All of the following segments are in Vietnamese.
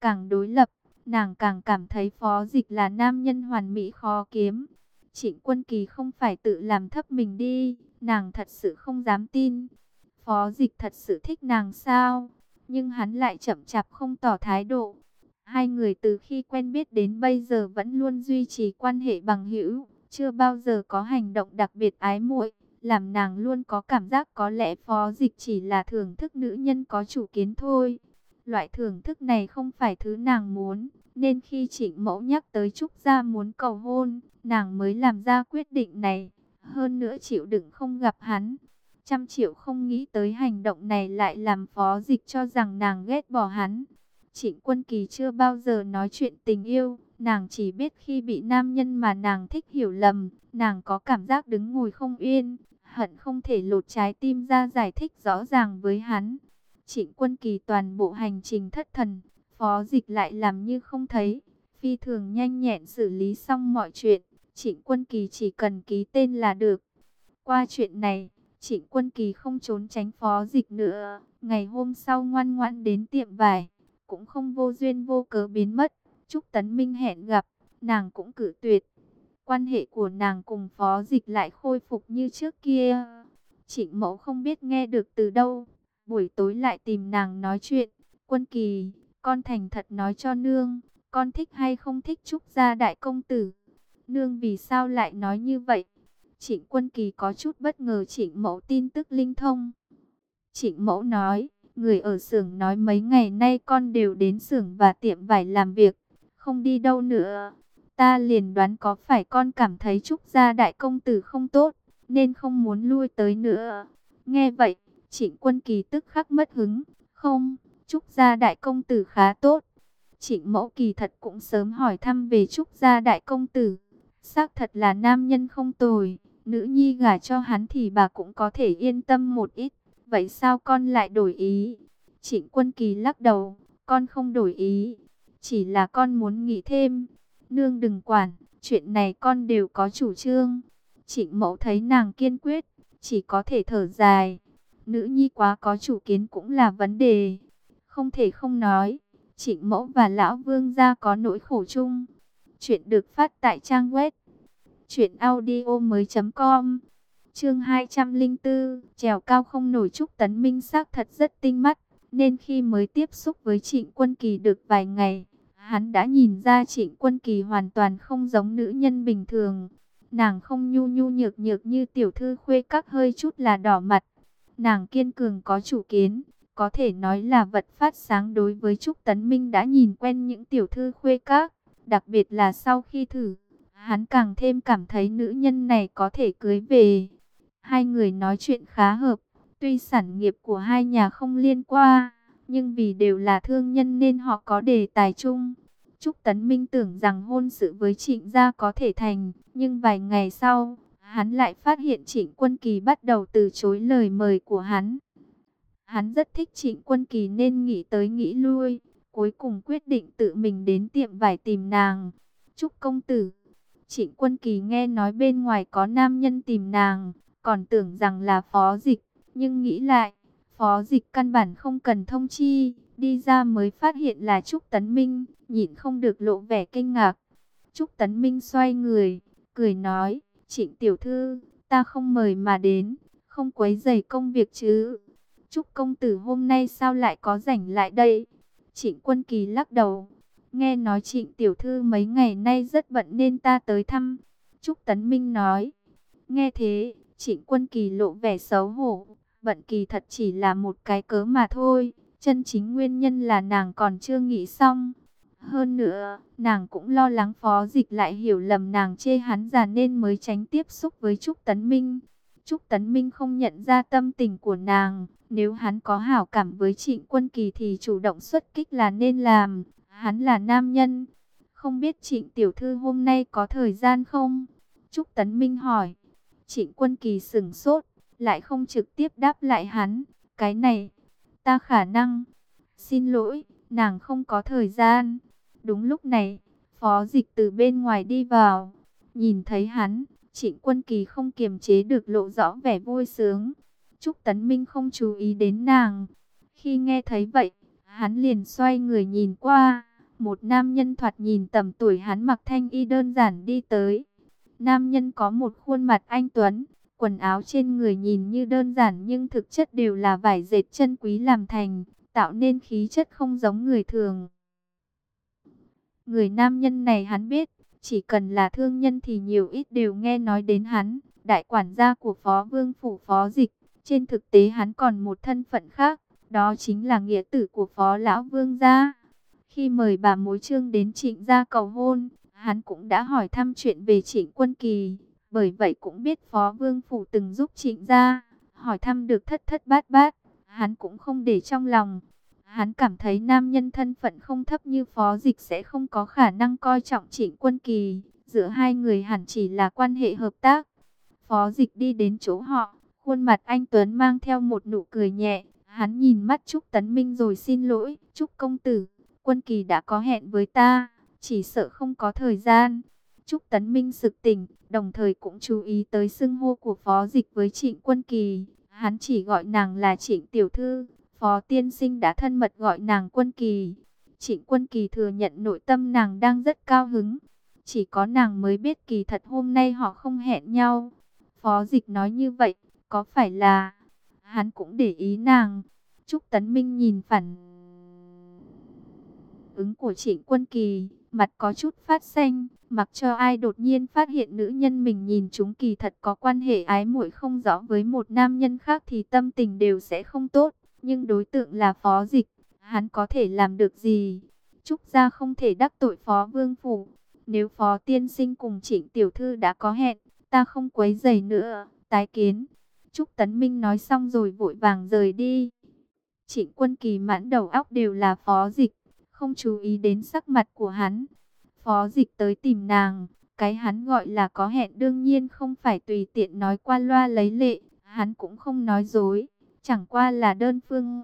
Càng đối lập, nàng càng cảm thấy Phó Dịch là nam nhân hoàn mỹ khó kiếm. Trịnh Quân Kỳ không phải tự làm thấp mình đi, nàng thật sự không dám tin. Phó Dịch thật sự thích nàng sao? Nhưng hắn lại chậm chạp không tỏ thái độ. Hai người từ khi quen biết đến bây giờ vẫn luôn duy trì quan hệ bằng hữu, chưa bao giờ có hành động đặc biệt ái muội, làm nàng luôn có cảm giác có lẽ Phó Dịch chỉ là thưởng thức nữ nhân có chủ kiến thôi. Loại thưởng thức này không phải thứ nàng muốn, nên khi Trịnh Mẫu nhắc tới Trúc Gia muốn cầu hôn, nàng mới làm ra quyết định này. Hơn nữa chịu đựng không gặp hắn. Trăm triệu không nghĩ tới hành động này lại làm Phó Dịch cho rằng nàng ghét bỏ hắn. Trịnh Quân Kỳ chưa bao giờ nói chuyện tình yêu, nàng chỉ biết khi bị nam nhân mà nàng thích hiểu lầm, nàng có cảm giác đứng ngồi không yên, hận không thể lột trái tim ra giải thích rõ ràng với hắn. Trịnh Quân Kỳ toàn bộ hành trình thất thần, Phó Dịch lại làm như không thấy, phi thường nhanh nhẹn xử lý xong mọi chuyện. Trịnh Quân Kỳ chỉ cần ký tên là được. Qua chuyện này, Trịnh Quân Kỳ không trốn tránh Phó Dịch nữa. Ngày hôm sau ngoan ngoãn đến tiệm vải, cũng không vô duyên vô cớ biến mất. Trúc Tấn Minh hẹn gặp, nàng cũng cự tuyệt. Quan hệ của nàng cùng Phó Dịch lại khôi phục như trước kia. Trịnh Mẫu không biết nghe được từ đâu, buổi tối lại tìm nàng nói chuyện. Quân Kỳ, con thành thật nói cho nương, con thích hay không thích Trúc Gia đại công tử? Nương vì sao lại nói như vậy? Trịnh Quân Kỳ có chút bất ngờ Trịnh Mẫu tin tức linh thông. Trịnh Mẫu nói, người ở xưởng nói mấy ngày nay con đều đến xưởng và tiệm vải làm việc, không đi đâu nữa. Ta liền đoán có phải con cảm thấy Trúc Gia đại công tử không tốt, nên không muốn lui tới nữa. Nghe vậy, Trịnh Quân Kỳ tức khắc mất hứng. Không, Trúc Gia đại công tử khá tốt. Trịnh Mẫu kỳ thật cũng sớm hỏi thăm về Trúc Gia đại công tử. Xác thật là nam nhân không tồi, nữ nhi gả cho hắn thì bà cũng có thể yên tâm một ít. Vậy sao con lại đổi ý? Trịnh Quân Kỳ lắc đầu, con không đổi ý, chỉ là con muốn nghĩ thêm. Nương đừng quản, chuyện này con đều có chủ trương. Trịnh Mẫu thấy nàng kiên quyết, chỉ có thể thở dài. Nữ nhi quá có chủ kiến cũng là vấn đề. Không thể không nói, Trịnh Mẫu và Lão Vương gia có nỗi khổ chung. Chuyện được phát tại trang web truyệnaudiomoi.com. Chương 204, trèo cao không nổi. Trúc Tấn Minh xác thật rất tinh mắt, nên khi mới tiếp xúc với Trịnh Quân Kỳ được vài ngày, hắn đã nhìn ra Trịnh Quân Kỳ hoàn toàn không giống nữ nhân bình thường. Nàng không nhu nhu nhược nhược như tiểu thư khuê các hơi chút là đỏ mặt. Nàng kiên cường có chủ kiến, có thể nói là vật phát sáng đối với Trúc Tấn Minh đã nhìn quen những tiểu thư khuê các. Đặc biệt là sau khi thử, hắn càng thêm cảm thấy nữ nhân này có thể cưới về. Hai người nói chuyện khá hợp, tuy sản nghiệp của hai nhà không liên quan, nhưng vì đều là thương nhân nên họ có đề tài chung. Trúc Tấn Minh tưởng rằng hôn sự với Trịnh gia có thể thành, nhưng vài ngày sau, hắn lại phát hiện Trịnh Quân Kỳ bắt đầu từ chối lời mời của hắn. Hắn rất thích Trịnh Quân Kỳ nên nghĩ tới nghĩ lui, cuối cùng quyết định tự mình đến tiệm vải tìm nàng. Trúc công tử. Trịnh Quân Kỳ nghe nói bên ngoài có nam nhân tìm nàng, còn tưởng rằng là Phó Dịch, nhưng nghĩ lại, Phó Dịch căn bản không cần thông chi, đi ra mới phát hiện là Trúc Tấn Minh, nhịn không được lộ vẻ kinh ngạc. Trúc Tấn Minh xoay người, cười nói, Trịnh tiểu thư, ta không mời mà đến, không quấy rầy công việc chứ? Trúc công tử hôm nay sao lại có rảnh lại đây? Trịnh Quân Kỳ lắc đầu, nghe nói Trịnh tiểu thư mấy ngày nay rất bận nên ta tới thăm. Trúc Tấn Minh nói, nghe thế, Trịnh Quân Kỳ lộ vẻ xấu hổ, bận kỳ thật chỉ là một cái cớ mà thôi, chân chính nguyên nhân là nàng còn chưa nghĩ xong. Hơn nữa, nàng cũng lo lắng Phó Dịch lại hiểu lầm nàng chê hắn già nên mới tránh tiếp xúc với Trúc Tấn Minh. Trúc Tấn Minh không nhận ra tâm tình của nàng, nếu hắn có hảo cảm với Trịnh Quân Kỳ thì chủ động xuất kích là nên làm, hắn là nam nhân. Không biết Trịnh tiểu thư hôm nay có thời gian không? Trúc Tấn Minh hỏi. Trịnh Quân Kỳ sững sốt, lại không trực tiếp đáp lại hắn, cái này, ta khả năng. Xin lỗi, nàng không có thời gian. Đúng lúc này, Phó Dịch từ bên ngoài đi vào, nhìn thấy hắn, Trịnh Quân Kỳ không kiềm chế được lộ rõ vẻ vui sướng. Trúc Tấn Minh không chú ý đến nàng. Khi nghe thấy vậy, hắn liền xoay người nhìn qua, Một nam nhân thoạt nhìn tầm tuổi hắn mặc thanh y đơn giản đi tới. Nam nhân có một khuôn mặt anh tuấn, quần áo trên người nhìn như đơn giản nhưng thực chất đều là vải dệt chân quý làm thành, tạo nên khí chất không giống người thường. Người nam nhân này hắn biết, chỉ cần là thương nhân thì nhiều ít đều nghe nói đến hắn, đại quản gia của Phó Vương phủ Phó Dịch. Trên thực tế hắn còn một thân phận khác, đó chính là nghĩa tử của Phó Lão Vương gia. Khi mời bà mối Trương đến Trịnh gia cầu hôn, hắn cũng đã hỏi thăm chuyện về Trịnh Quân Kỳ, bởi vậy cũng biết Phó Vương phủ từng giúp Trịnh gia, hỏi thăm được thất thất bát bát, hắn cũng không để trong lòng. Hắn cảm thấy nam nhân thân phận không thấp như Phó Dịch sẽ không có khả năng coi trọng Trịnh Quân Kỳ, giữa hai người hẳn chỉ là quan hệ hợp tác. Phó Dịch đi đến chỗ họ, khuôn mặt anh tuấn mang theo một nụ cười nhẹ, hắn nhìn mắt Trúc Tấn Minh rồi xin lỗi, Trúc công tử, Quân Kỳ đã có hẹn với ta, chỉ sợ không có thời gian. Trúc Tấn Minh sực tỉnh, đồng thời cũng chú ý tới xưng hô của Phó Dịch với Trịnh Quân Kỳ, hắn chỉ gọi nàng là Trịnh tiểu thư. Phó tiên sinh đã thân mật gọi nàng Quân Kỳ. Trịnh Quân Kỳ thừa nhận nội tâm nàng đang rất cao hứng. Chỉ có nàng mới biết kỳ thật hôm nay họ không hẹn nhau. Phó Dịch nói như vậy, có phải là hắn cũng để ý nàng? Trúc Tấn Minh nhìn phản ứng của Trịnh Quân Kỳ, mặt có chút phát xanh, mặc cho ai đột nhiên phát hiện nữ nhân mình nhìn chúng kỳ thật có quan hệ ái muội không rõ với một nam nhân khác thì tâm tình đều sẽ không tốt. Nhưng đối tượng là Phó Dịch, hắn có thể làm được gì? Trúc gia không thể đắc tội Phó Vương phủ. Nếu Phó tiên sinh cùng Trịnh tiểu thư đã có hẹn, ta không quấy rầy nữa, tái kiến. Trúc Tấn Minh nói xong rồi vội vàng rời đi. Trịnh Quân Kỳ mãn đầu óc đều là Phó Dịch, không chú ý đến sắc mặt của hắn. Phó Dịch tới tìm nàng, cái hắn gọi là có hẹn đương nhiên không phải tùy tiện nói qua loa lấy lệ, hắn cũng không nói dối. Chẳng qua là đơn phương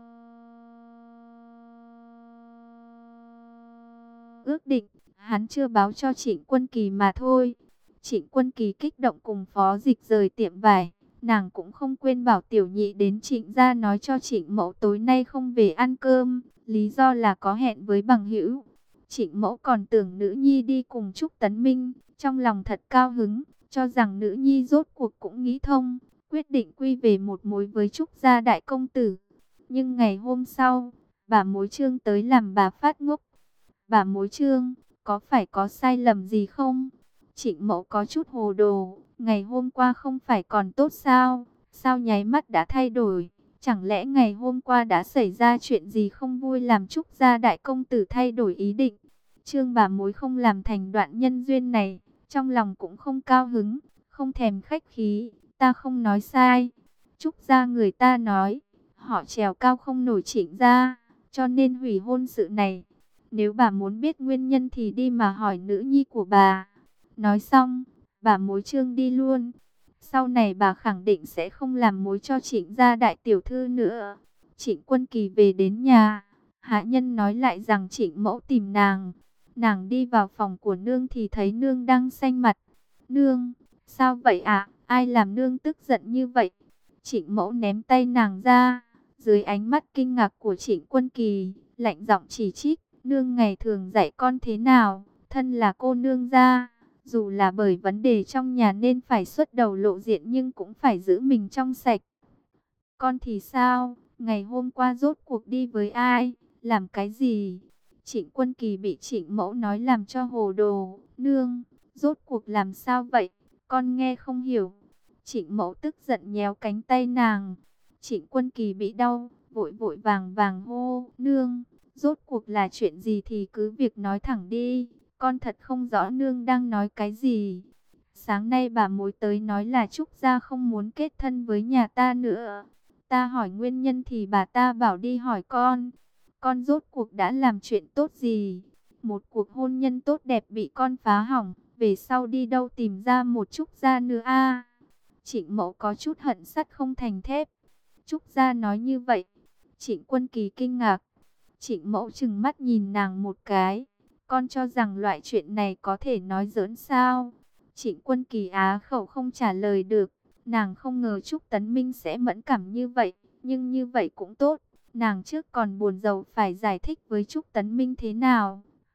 ước định, hắn chưa báo cho Trịnh Quân Kỳ mà thôi. Trịnh Quân Kỳ kích động cùng Phó Dịch rời tiệm vải, nàng cũng không quên bảo tiểu nhị đến Trịnh gia nói cho Trịnh Mẫu tối nay không về ăn cơm, lý do là có hẹn với bằng hữu. Trịnh Mẫu còn tưởng nữ nhi đi cùng Trúc Tấn Minh, trong lòng thật cao hứng, cho rằng nữ nhi rốt cuộc cũng nghĩ thông, quyết định quy về một mối với Trúc gia đại công tử. Nhưng ngày hôm sau, bà mối Trương tới làm bà phát ngốc. Bà mối Trương, có phải có sai lầm gì không? Trịnh Mẫu có chút hồ đồ, ngày hôm qua không phải còn tốt sao? Sao nháy mắt đã thay đổi? Chẳng lẽ ngày hôm qua đã xảy ra chuyện gì không vui làm Trúc gia đại công tử thay đổi ý định? Trương bà mối không làm thành đoạn nhân duyên này, trong lòng cũng không cao hứng, không thèm khách khí, ta không nói sai. Trúc gia người ta nói, họ trèo cao không nổi Trịnh gia, cho nên hủy hôn sự này. Nếu bà muốn biết nguyên nhân thì đi mà hỏi nữ nhi của bà. Nói xong, bà mối Trương đi luôn. Sau này bà khẳng định sẽ không làm mối cho Trịnh gia đại tiểu thư nữa. Trịnh Quân Kỳ về đến nhà, hạ nhân nói lại rằng Trịnh Mẫu tìm nàng. Nàng đi vào phòng của nương thì thấy nương đang xanh mặt. Nương, sao vậy ạ? Ai làm nương tức giận như vậy? Trịnh Mẫu ném tay nàng ra. Dưới ánh mắt kinh ngạc của Trịnh Quân Kỳ, lạnh giọng chỉ trích. Nương ngày thường dạy con thế nào? Thân là cô nương gia, dù là bởi vấn đề trong nhà nên phải xuất đầu lộ diện nhưng cũng phải giữ mình trong sạch. Con thì sao? Ngày hôm qua rốt cuộc đi với ai? Làm cái gì? Trịnh Quân Kỳ bị Trịnh Mẫu nói làm cho hồ đồ. Nương, rốt cuộc làm sao vậy? Con nghe không hiểu. Trịnh Mẫu tức giận nhéo cánh tay nàng. Trịnh Quân Kỳ bị đau, vội vội vàng vàng hô. Nương, rốt cuộc là chuyện gì thì cứ việc nói thẳng đi. Con thật không rõ nương đang nói cái gì. Sáng nay bà mối tới nói là Trúc gia không muốn kết thân với nhà ta nữa. Ta hỏi nguyên nhân thì bà ta bảo đi hỏi con. Con rốt cuộc đã làm chuyện tốt gì? Một cuộc hôn nhân tốt đẹp bị con phá hỏng. Về sau đi đâu tìm ra một Trúc gia nữa a? Trịnh Mẫu có chút hận sắt không thành thép. Trúc gia nói như vậy. Trịnh Quân Kỳ kinh ngạc. Trịnh Mẫu trừng mắt nhìn nàng một cái. Con cho rằng loại chuyện này có thể nói giỡn sao? Trịnh Quân Kỳ á khẩu không trả lời được. Nàng không ngờ Trúc Tấn Minh sẽ mẫn cảm như vậy. Nhưng như vậy cũng tốt. Nàng trước còn buồn rầu phải giải thích với Trúc Tấn Minh thế nào.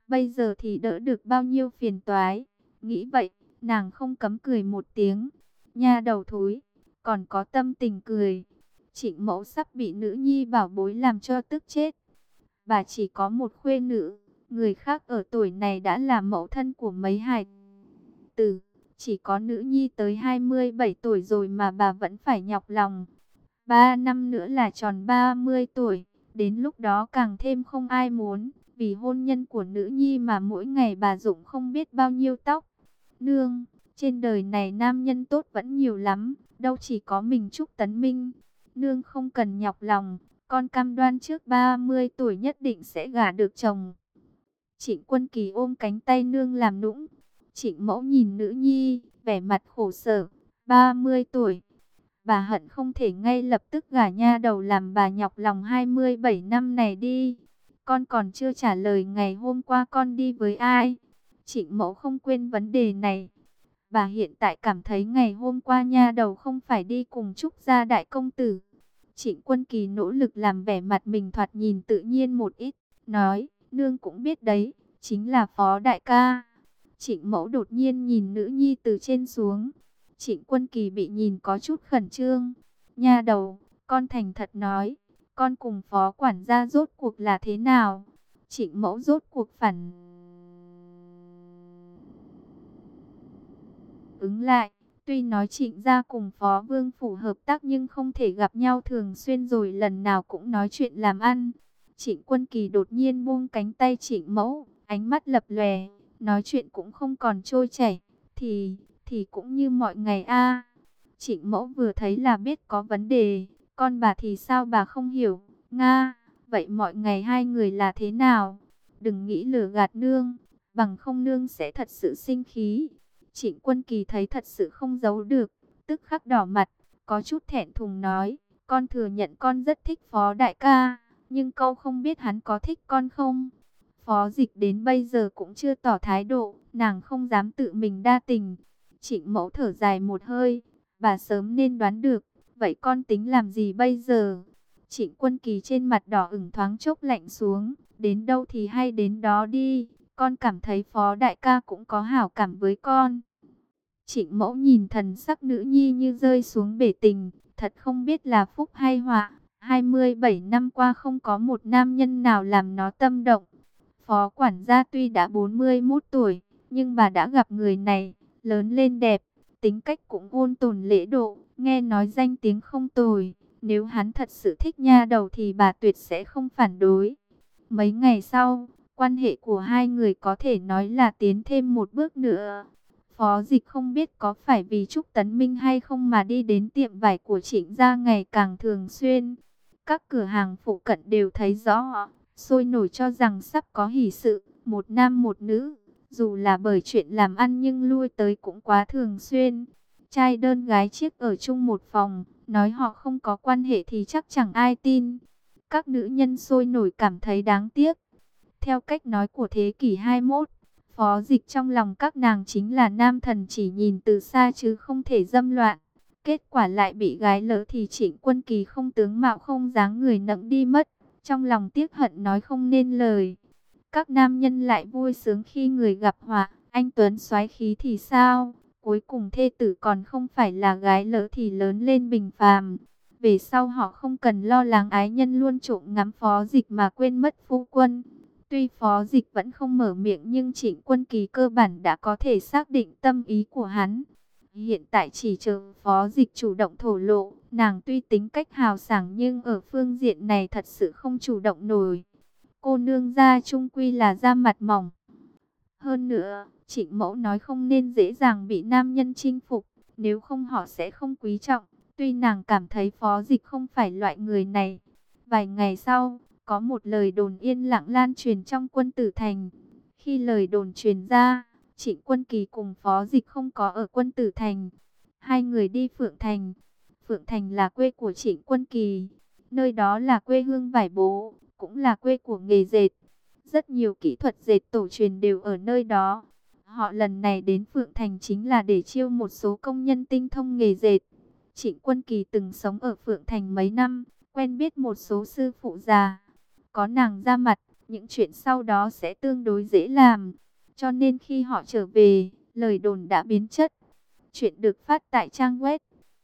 bây giờ thì đỡ được bao nhiêu phiền toái. Nghĩ vậy, nàng không cấm cười một tiếng. Nha đầu thối, còn có tâm tình cười. Trịnh mẫu sắp bị nữ nhi bảo bối làm cho tức chết. Bà chỉ có một khuê nữ, người khác ở tuổi này đã là mẫu thân của mấy hài tử. Chỉ có nữ nhi tới 27 tuổi rồi mà bà vẫn phải nhọc lòng. 3 năm nữa là tròn 30 tuổi, đến lúc đó càng thêm không ai muốn. Vì hôn nhân của nữ nhi mà mỗi ngày bà rụng không biết bao nhiêu tóc. Nương, trên đời này nam nhân tốt vẫn nhiều lắm, đâu chỉ có mình Trúc Tấn Minh. Nương không cần nhọc lòng, con cam đoan trước 30 tuổi nhất định sẽ gả được chồng. Trịnh Quân Kỳ ôm cánh tay nương làm nũng. Trịnh mẫu nhìn nữ nhi, vẻ mặt khổ sở. 30 tuổi, bà hận không thể ngay lập tức gả nha đầu làm bà nhọc lòng 27 năm này đi. Con còn chưa trả lời ngày hôm qua con đi với ai. Trịnh mẫu không quên vấn đề này. Bà hiện tại cảm thấy ngày hôm qua nha đầu không phải đi cùng Trúc gia đại công tử. Trịnh Quân Kỳ nỗ lực làm vẻ mặt mình thoạt nhìn tự nhiên một ít. Nói, nương cũng biết đấy, chính là Phó đại ca. Trịnh mẫu đột nhiên nhìn nữ nhi từ trên xuống. Trịnh Quân Kỳ bị nhìn có chút khẩn trương. Nha đầu, con thành thật nói, con cùng Phó quản gia rốt cuộc là thế nào? Trịnh mẫu rốt cuộc phản ứng lại. Tuy nói Trịnh gia cùng Phó Vương Phủ hợp tác nhưng không thể gặp nhau thường xuyên rồi lần nào cũng nói chuyện làm ăn. Trịnh Quân Kỳ đột nhiên buông cánh tay Trịnh mẫu, ánh mắt lập lòe, nói chuyện cũng không còn trôi chảy. Thì cũng như mọi ngày a. Trịnh mẫu vừa thấy là biết có vấn đề, con bà thì sao bà không hiểu. Nga, vậy mọi ngày hai người là thế nào? Đừng nghĩ lừa gạt nương, bằng không nương sẽ thật sự sinh khí. Trịnh Quân Kỳ thấy thật sự không giấu được, tức khắc đỏ mặt, có chút thẹn thùng nói, con thừa nhận con rất thích Phó đại ca, nhưng câu không biết hắn có thích con không. Phó Dịch đến bây giờ cũng chưa tỏ thái độ, nàng không dám tự mình đa tình. Trịnh mẫu thở dài một hơi, bà sớm nên đoán được, vậy con tính làm gì bây giờ? Trịnh Quân Kỳ trên mặt đỏ ửng thoáng chốc lạnh xuống, đến đâu thì hay đến đó đi, con cảm thấy Phó đại ca cũng có hảo cảm với con. Trịnh mẫu nhìn thần sắc nữ nhi như rơi xuống bể tình, thật không biết là phúc hay họa. 27 năm qua không có một nam nhân nào làm nó tâm động. Phó quản gia tuy đã 41 tuổi, nhưng bà đã gặp người này, lớn lên đẹp, tính cách cũng ôn tồn lễ độ, nghe nói danh tiếng không tồi. Nếu hắn thật sự thích nha đầu thì bà tuyệt sẽ không phản đối. Mấy ngày sau, quan hệ của hai người có thể nói là tiến thêm một bước nữa. Phó Dịch không biết có phải vì Trúc Tấn Minh hay không mà đi đến tiệm vải của Trịnh gia ngày càng thường xuyên. Các cửa hàng phụ cận đều thấy rõ, sôi nổi cho rằng sắp có hỷ sự, một nam một nữ. Dù là bởi chuyện làm ăn nhưng lui tới cũng quá thường xuyên. Trai đơn gái chiếc ở chung một phòng, nói họ không có quan hệ thì chắc chẳng ai tin. Các nữ nhân sôi nổi cảm thấy đáng tiếc. Theo cách nói của thế kỷ 21, Phó Dịch trong lòng các nàng chính là nam thần chỉ nhìn từ xa chứ không thể dâm loạn. Kết quả lại bị gái lỡ thì Trịnh Quân Kỳ không tướng mạo không dáng người nẫng đi mất. Trong lòng tiếc hận nói không nên lời. Các nam nhân lại vui sướng khi người gặp họa. Anh Tuấn soái khí thì sao? Cuối cùng thê tử còn không phải là gái lỡ thì lớn lên bình phàm. Về sau họ không cần lo lắng ái nhân luôn trộm ngắm Phó Dịch mà quên mất phu quân. Tuy Phó Dịch vẫn không mở miệng nhưng Trịnh Quân Kỳ cơ bản đã có thể xác định tâm ý của hắn. Hiện tại chỉ chờ Phó Dịch chủ động thổ lộ, nàng tuy tính cách hào sảng nhưng ở phương diện này thật sự không chủ động nổi. Cô nương gia chung quy là da mặt mỏng. Hơn nữa, Trịnh Mẫu nói không nên dễ dàng bị nam nhân chinh phục, nếu không họ sẽ không quý trọng. Tuy nàng cảm thấy Phó Dịch không phải loại người này. Vài ngày sau, có một lời đồn yên lặng lan truyền trong Quân Tử Thành. Khi lời đồn truyền ra, Trịnh Quân Kỳ cùng Phó Dịch không có ở Quân Tử Thành. Hai người đi Phượng Thành. Phượng Thành là quê của Trịnh Quân Kỳ. Nơi đó là quê hương vải bố, cũng là quê của nghề dệt. Rất nhiều kỹ thuật dệt tổ truyền đều ở nơi đó. Họ lần này đến Phượng Thành chính là để chiêu một số công nhân tinh thông nghề dệt. Trịnh Quân Kỳ từng sống ở Phượng Thành mấy năm, quen biết một số sư phụ già. Có nàng ra mặt, những chuyện sau đó sẽ tương đối dễ làm. Cho nên khi họ trở về, lời đồn đã biến chất. Chuyện được phát tại trang web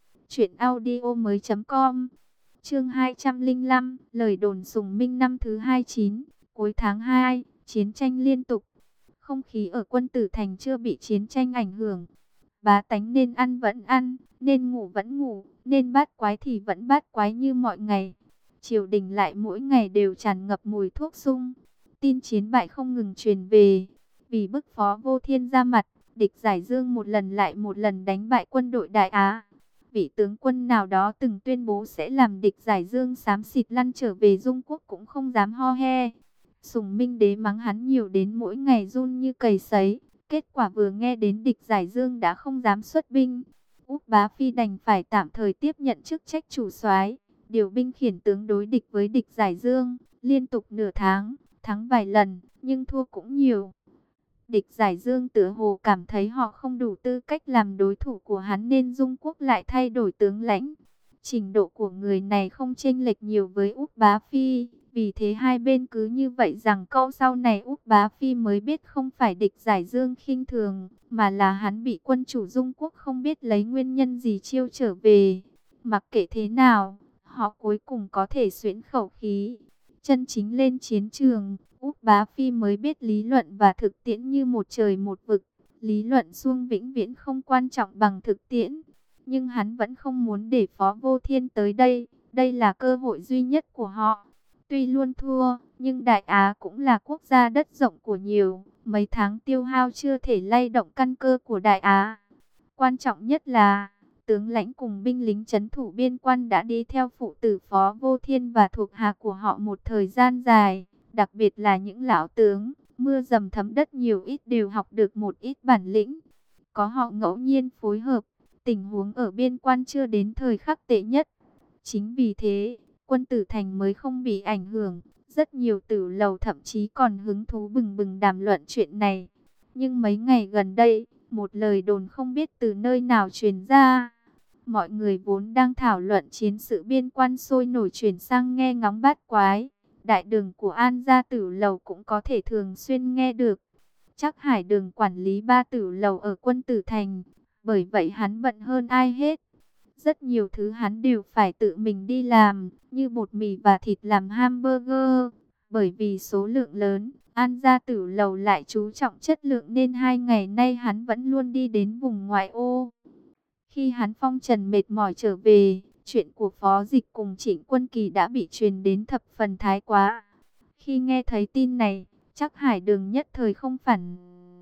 truyệnaudiomoi.com. Chương 205, lời đồn Sùng Minh năm thứ 29, cuối tháng 2, chiến tranh liên tục. Không khí ở Quân Tử Thành chưa bị chiến tranh ảnh hưởng. Bá tánh nên ăn vẫn ăn, nên ngủ vẫn ngủ, nên bát quái thì vẫn bát quái như mọi ngày. Triều đình lại mỗi ngày đều tràn ngập mùi thuốc sung. Tin chiến bại không ngừng truyền về. Vì bức Phó Vô Thiên ra mặt, địch Giải Dương một lần lại một lần đánh bại quân đội Đại Á. Vị tướng quân nào đó từng tuyên bố sẽ làm địch Giải Dương xám xịt lăn trở về Dung Quốc cũng không dám ho he. Sùng Minh Đế mắng hắn nhiều đến mỗi ngày run như cầy sấy. Kết quả vừa nghe đến địch Giải Dương đã không dám xuất binh. Úc Bá Phi đành phải tạm thời tiếp nhận chức trách chủ soái, điều binh khiển tướng đối địch với địch Giải Dương, liên tục nửa tháng, thắng vài lần, nhưng thua cũng nhiều. Địch Giải Dương tựa hồ cảm thấy họ không đủ tư cách làm đối thủ của hắn nên Dung Quốc lại thay đổi tướng lãnh. Trình độ của người này không chênh lệch nhiều với Úc Bá Phi, vì thế hai bên cứ như vậy rằng câu sau này Úc Bá Phi mới biết không phải địch Giải Dương khinh thường, mà là hắn bị quân chủ Dung Quốc không biết lấy nguyên nhân gì chiêu trở về. Mặc kệ thế nào, họ cuối cùng có thể xuyễn khẩu khí, chân chính lên chiến trường. Úc Bá Phi mới biết lý luận và thực tiễn như một trời một vực. Lý luận suông vĩnh viễn không quan trọng bằng thực tiễn. Nhưng hắn vẫn không muốn để Phó Vô Thiên tới đây. Đây là cơ hội duy nhất của họ. Tuy luôn thua, nhưng Đại Á cũng là quốc gia đất rộng của nhiều. Mấy tháng tiêu hao chưa thể lay động căn cơ của Đại Á. Quan trọng nhất là tướng lãnh cùng binh lính trấn thủ biên quan đã đi theo phụ tử Phó Vô Thiên và thuộc hạ của họ một thời gian dài. Đặc biệt là những lão tướng, mưa dầm thấm đất nhiều ít đều học được một ít bản lĩnh. Có họ ngẫu nhiên phối hợp, tình huống ở biên quan chưa đến thời khắc tệ nhất. Chính vì thế, Quân Tử Thành mới không bị ảnh hưởng. Rất nhiều tử lầu thậm chí còn hứng thú bừng bừng đàm luận chuyện này. Nhưng mấy ngày gần đây, một lời đồn không biết từ nơi nào truyền ra. Mọi người vốn đang thảo luận chiến sự biên quan sôi nổi chuyển sang nghe ngóng bát quái. Đại đường của An gia tử lầu cũng có thể thường xuyên nghe được. Chắc Hải Đường quản lý 3 tử lầu ở Quân Tử Thành, bởi vậy hắn bận hơn ai hết. Rất nhiều thứ hắn đều phải tự mình đi làm, như bột mì và thịt làm hamburger. Bởi vì số lượng lớn, An gia tử lầu lại chú trọng chất lượng nên 2 ngày nay hắn vẫn luôn đi đến vùng ngoại ô. Khi hắn phong trần mệt mỏi trở về, chuyện của Phó Dịch cùng Trịnh Quân Kỳ đã bị truyền đến thập phần thái quá. Khi nghe thấy tin này, chắc Hải Đường nhất thời không phản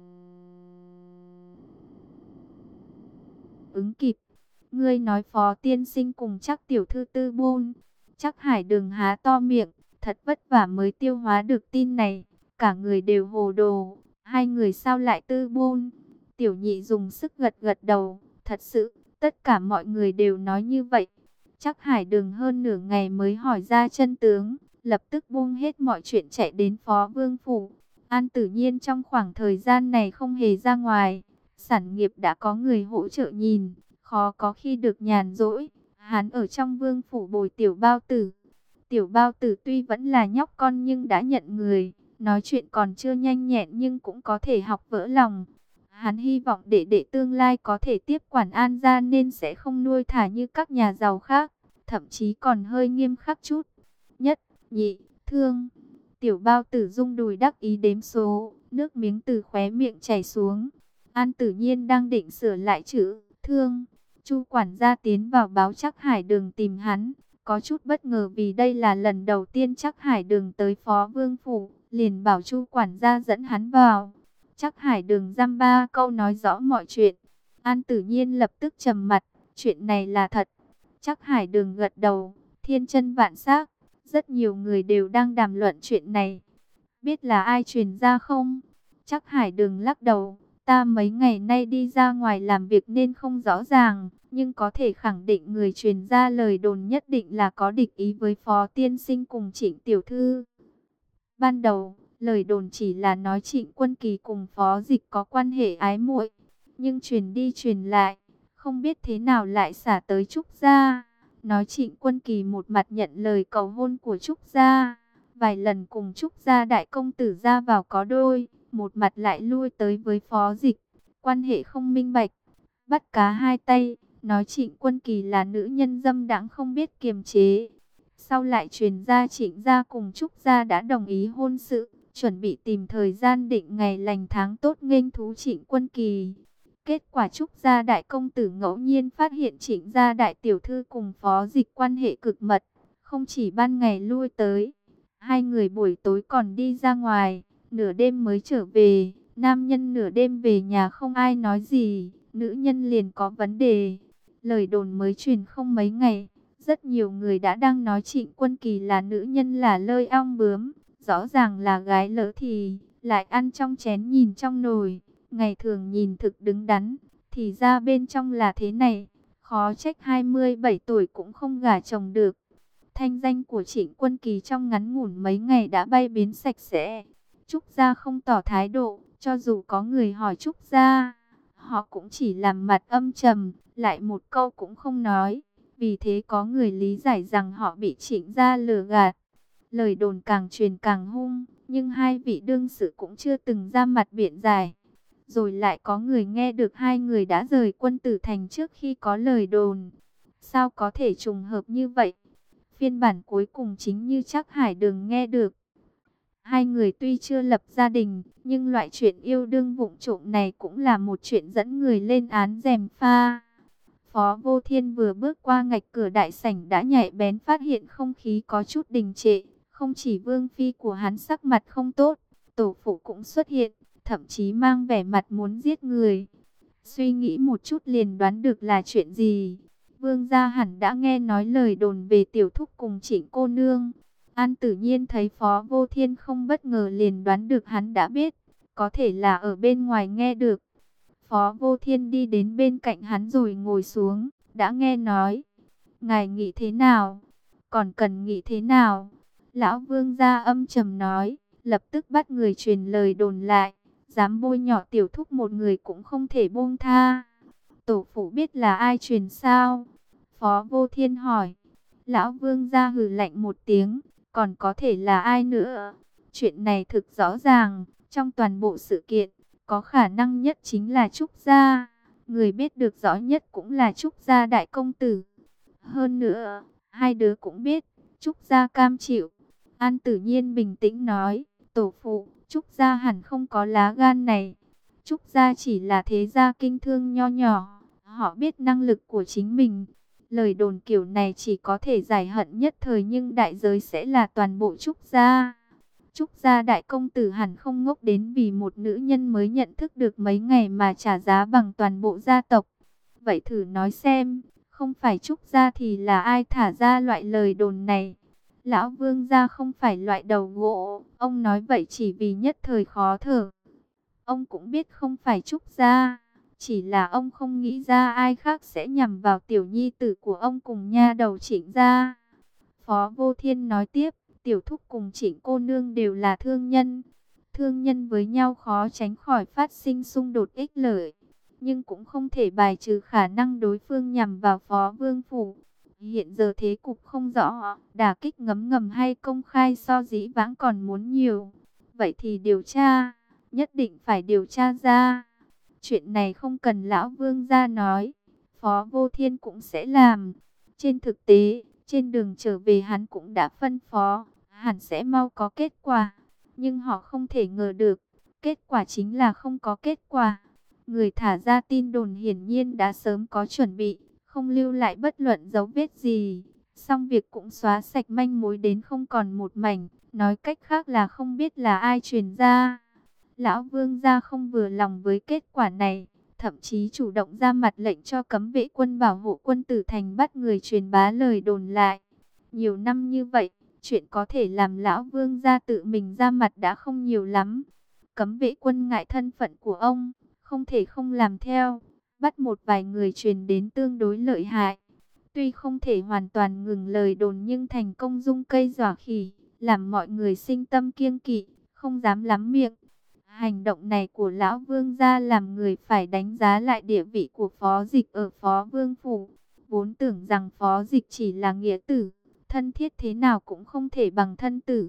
ứng kịp. Ngươi nói Phó tiên sinh cùng chắc tiểu thư tư buôn. Chắc Hải Đường há to miệng, thật vất vả mới tiêu hóa được tin này. Cả người đều hồ đồ, hai người sao lại tư buôn? Tiểu nhị dùng sức gật gật đầu, thật sự, tất cả mọi người đều nói như vậy. Chắc Hải Đường hơn nửa ngày mới hỏi ra chân tướng, lập tức buông hết mọi chuyện chạy đến Phó Vương phủ. An Tử Nhiên trong khoảng thời gian này không hề ra ngoài, sản nghiệp đã có người hỗ trợ nhìn, khó có khi được nhàn rỗi. Hắn ở trong Vương phủ bồi Tiểu Bao Tử. Tiểu Bao Tử tuy vẫn là nhóc con nhưng đã nhận người, nói chuyện còn chưa nhanh nhẹn nhưng cũng có thể học vỡ lòng. Hắn hy vọng đệ đệ tương lai có thể tiếp quản An gia nên sẽ không nuôi thả như các nhà giàu khác, thậm chí còn hơi nghiêm khắc chút. Nhất, nhị, thương. Tiểu Bao Tử rung đùi đắc ý đếm số, nước miếng từ khóe miệng chảy xuống. An Tử Nhiên đang định sửa lại chữ thương. Chu quản gia tiến vào báo chắc Hải Đường tìm hắn, có chút bất ngờ vì đây là lần đầu tiên chắc Hải Đường tới Phó Vương phủ, liền bảo Chu quản gia dẫn hắn vào. Chắc Hải Đường dăm ba câu nói rõ mọi chuyện. An Tử Nhiên lập tức trầm mặt, chuyện này là thật. Chắc Hải Đường gật đầu, thiên chân vạn xác, rất nhiều người đều đang đàm luận chuyện này. Biết là ai truyền ra không? Chắc Hải Đường lắc đầu, ta mấy ngày nay đi ra ngoài làm việc nên không rõ ràng, nhưng có thể khẳng định người truyền ra lời đồn nhất định là có địch ý với Phó tiên sinh cùng Trịnh tiểu thư. Ban đầu, lời đồn chỉ là nói Trịnh Quân Kỳ cùng Phó Dịch có quan hệ ái muội, nhưng truyền đi truyền lại, không biết thế nào lại xả tới Trúc gia. Nói Trịnh Quân Kỳ một mặt nhận lời cầu hôn của Trúc gia, vài lần cùng Trúc gia đại công tử ra vào có đôi, một mặt lại lui tới với Phó Dịch, quan hệ không minh bạch, bắt cá hai tay, nói Trịnh Quân Kỳ là nữ nhân dâm đãng không biết kiềm chế. Sau lại truyền ra Trịnh gia cùng Trúc gia đã đồng ý hôn sự, chuẩn bị tìm thời gian định ngày lành tháng tốt nghênh thú Trịnh Quân Kỳ. Kết quả Trúc gia đại công tử ngẫu nhiên phát hiện Trịnh gia đại tiểu thư cùng Phó Dịch quan hệ cực mật, không chỉ ban ngày lui tới, hai người buổi tối còn đi ra ngoài, nửa đêm mới trở về. Nam nhân nửa đêm về nhà không ai nói gì, nữ nhân liền có vấn đề. Lời đồn mới truyền không mấy ngày, rất nhiều người đã đang nói Trịnh Quân Kỳ là nữ nhân là lơi ong bướm, rõ ràng là gái lỡ thì lại ăn trong chén nhìn trong nồi, ngày thường nhìn thực đứng đắn, thì ra bên trong là thế này, khó trách 27 tuổi cũng không gả chồng được. Thanh danh của Trịnh Quân Kỳ trong ngắn ngủn mấy ngày đã bay biến sạch sẽ. Trúc gia không tỏ thái độ, cho dù có người hỏi Trúc gia, họ cũng chỉ làm mặt âm trầm, lại một câu cũng không nói. Vì thế có người lý giải rằng họ bị Trịnh gia lừa gạt. Lời đồn càng truyền càng hung, nhưng hai vị đương sự cũng chưa từng ra mặt biện giải. Rồi lại có người nghe được hai người đã rời Quân Tử Thành trước khi có lời đồn. Sao có thể trùng hợp như vậy? Phiên bản cuối cùng chính như Trác Hải Đường nghe được. Hai người tuy chưa lập gia đình, nhưng loại chuyện yêu đương vụng trộm này cũng là một chuyện dẫn người lên án gièm pha. Phó Vô Thiên vừa bước qua ngạch cửa đại sảnh đã nhạy bén phát hiện không khí có chút đình trệ. Không chỉ vương phi của hắn sắc mặt không tốt, tổ phụ cũng xuất hiện, thậm chí mang vẻ mặt muốn giết người. Suy nghĩ một chút liền đoán được là chuyện gì. Vương gia hẳn đã nghe nói lời đồn về tiểu thúc cùng Trịnh cô nương. An Tử Nhiên thấy Phó Vô Thiên không bất ngờ liền đoán được hắn đã biết, có thể là ở bên ngoài nghe được. Phó Vô Thiên đi đến bên cạnh hắn rồi ngồi xuống, đã nghe nói. Ngài nghĩ thế nào? Còn cần nghĩ thế nào? Lão Vương gia âm trầm nói, lập tức bắt người truyền lời đồn lại. Dám bôi nhọ tiểu thúc một người cũng không thể buông tha. Tổ phụ biết là ai truyền sao? Phó Vô Thiên hỏi. Lão Vương gia hừ lạnh một tiếng, còn có thể là ai nữa? Chuyện này thực rõ ràng, trong toàn bộ sự kiện, có khả năng nhất chính là Trúc gia. Người biết được rõ nhất cũng là Trúc gia đại công tử. Hơn nữa, hai đứa cũng biết, Trúc gia cam chịu. An Tử Nhiên bình tĩnh nói, tổ phụ, Trúc gia hẳn không có lá gan này. Trúc gia chỉ là thế gia kinh thương nho nhỏ, họ biết năng lực của chính mình. Lời đồn kiểu này chỉ có thể giải hận nhất thời nhưng đại giới sẽ là toàn bộ Trúc gia. Trúc gia đại công tử hẳn không ngốc đến vì một nữ nhân mới nhận thức được mấy ngày mà trả giá bằng toàn bộ gia tộc. Vậy thử nói xem, không phải Trúc gia thì là ai thả ra loại lời đồn này? Lão Vương gia không phải loại đầu gỗ, ông nói vậy chỉ vì nhất thời khó thở. Ông cũng biết không phải Trúc gia, chỉ là ông không nghĩ ra ai khác sẽ nhằm vào tiểu nhi tử của ông cùng nha đầu Trịnh gia. Phó Vô Thiên nói tiếp, tiểu thúc cùng Trịnh cô nương đều là thương nhân. Thương nhân với nhau khó tránh khỏi phát sinh xung đột ích lợi, nhưng cũng không thể bài trừ khả năng đối phương nhằm vào Phó Vương phủ. Hiện giờ thế cục không rõ, đả kích ngấm ngầm hay công khai so dĩ vãng còn muốn nhiều. Vậy thì điều tra, nhất định phải điều tra ra. Chuyện này không cần lão Vương gia nói, Phó Vô Thiên cũng sẽ làm. Trên thực tế, trên đường trở về hắn cũng đã phân phó, hẳn sẽ mau có kết quả. Nhưng họ không thể ngờ được, kết quả chính là không có kết quả. Người thả ra tin đồn hiển nhiên đã sớm có chuẩn bị, không lưu lại bất luận dấu vết gì. Xong việc cũng xóa sạch manh mối đến không còn một mảnh, nói cách khác là không biết là ai truyền ra. Lão Vương gia không vừa lòng với kết quả này, thậm chí chủ động ra mặt lệnh cho cấm vệ quân bảo hộ Quân Tử Thành bắt người truyền bá lời đồn lại. Nhiều năm như vậy, chuyện có thể làm Lão Vương gia tự mình ra mặt đã không nhiều lắm. Cấm vệ quân ngại thân phận của ông, không thể không làm theo, bắt một vài người truyền đến tương đối lợi hại. Tuy không thể hoàn toàn ngừng lời đồn nhưng thành công rung cây dọa khỉ, làm mọi người sinh tâm kiêng kỵ, không dám lắm miệng. Hành động này của Lão Vương gia làm người phải đánh giá lại địa vị của Phó Dịch ở Phó Vương phủ. Vốn tưởng rằng Phó Dịch chỉ là nghĩa tử, thân thiết thế nào cũng không thể bằng thân tử.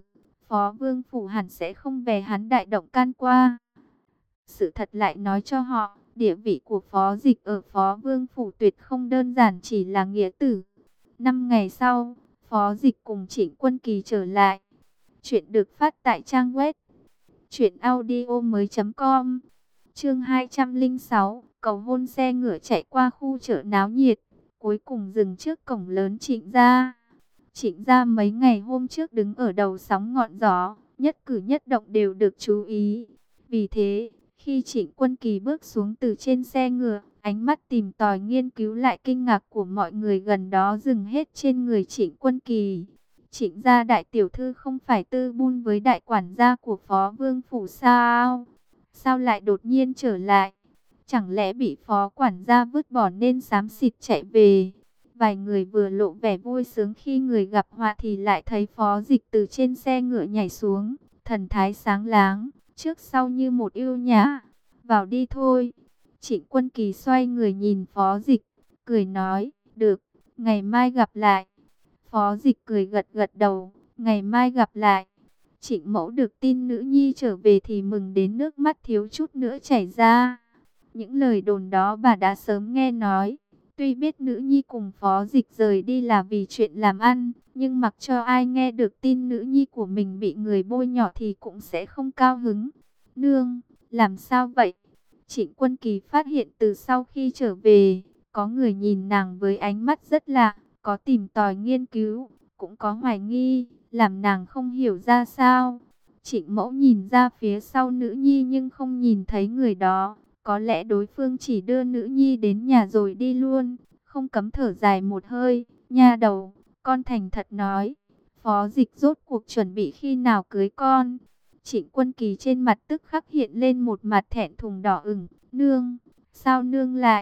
Phó Vương Phủ hẳn sẽ không về hắn đại động can qua. Sự thật lại nói cho họ, địa vị của Phó Dịch ở Phó Vương Phủ tuyệt không đơn giản chỉ là nghĩa tử. 5 ngày sau, Phó Dịch cùng Trịnh Quân Kỳ trở lại. Chuyện được phát tại trang web truyệnaudiomoi.com. Chương 206, cầu hôn xe ngựa chạy qua khu chợ náo nhiệt, cuối cùng dừng trước cổng lớn Trịnh gia. Trịnh gia mấy ngày hôm trước đứng ở đầu sóng ngọn gió, nhất cử nhất động đều được chú ý. Vì thế, khi Trịnh Quân Kỳ bước xuống từ trên xe ngựa, ánh mắt tìm tòi nghiên cứu lại kinh ngạc của mọi người gần đó dừng hết trên người Trịnh Quân Kỳ. Trịnh gia đại tiểu thư không phải tư bun với đại quản gia của Phó Vương Phủ sao? Sao lại đột nhiên trở lại? Chẳng lẽ bị Phó quản gia vứt bỏ nên xám xịt chạy về? Vài người vừa lộ vẻ vui sướng khi người gặp họa thì lại thấy Phó Dịch từ trên xe ngựa nhảy xuống, thần thái sáng láng, trước sau như một yêu nhã. Vào đi thôi. Trịnh Quân Kỳ xoay người nhìn Phó Dịch, cười nói, được, ngày mai gặp lại. Phó Dịch cười gật gật đầu, ngày mai gặp lại. Trịnh Mẫu được tin nữ nhi trở về thì mừng đến nước mắt thiếu chút nữa chảy ra. Những lời đồn đó bà đã sớm nghe nói. Tuy biết nữ nhi cùng Phó Dịch rời đi là vì chuyện làm ăn, nhưng mặc cho ai nghe được tin nữ nhi của mình bị người bôi nhọ thì cũng sẽ không cao hứng. Nương, làm sao vậy? Trịnh Quân Kỳ phát hiện từ sau khi trở về, có người nhìn nàng với ánh mắt rất lạ, có tìm tòi nghiên cứu, cũng có hoài nghi, làm nàng không hiểu ra sao. Trịnh Mẫu nhìn ra phía sau nữ nhi nhưng không nhìn thấy người đó. Có lẽ đối phương chỉ đưa nữ nhi đến nhà rồi đi luôn, không cấm thở dài một hơi. Nha đầu, con thành thật nói, Phó Dịch rốt cuộc chuẩn bị khi nào cưới con? Trịnh Quân Kỳ trên mặt tức khắc hiện lên một mặt thẹn thùng đỏ ửng. Nương, sao nương lại?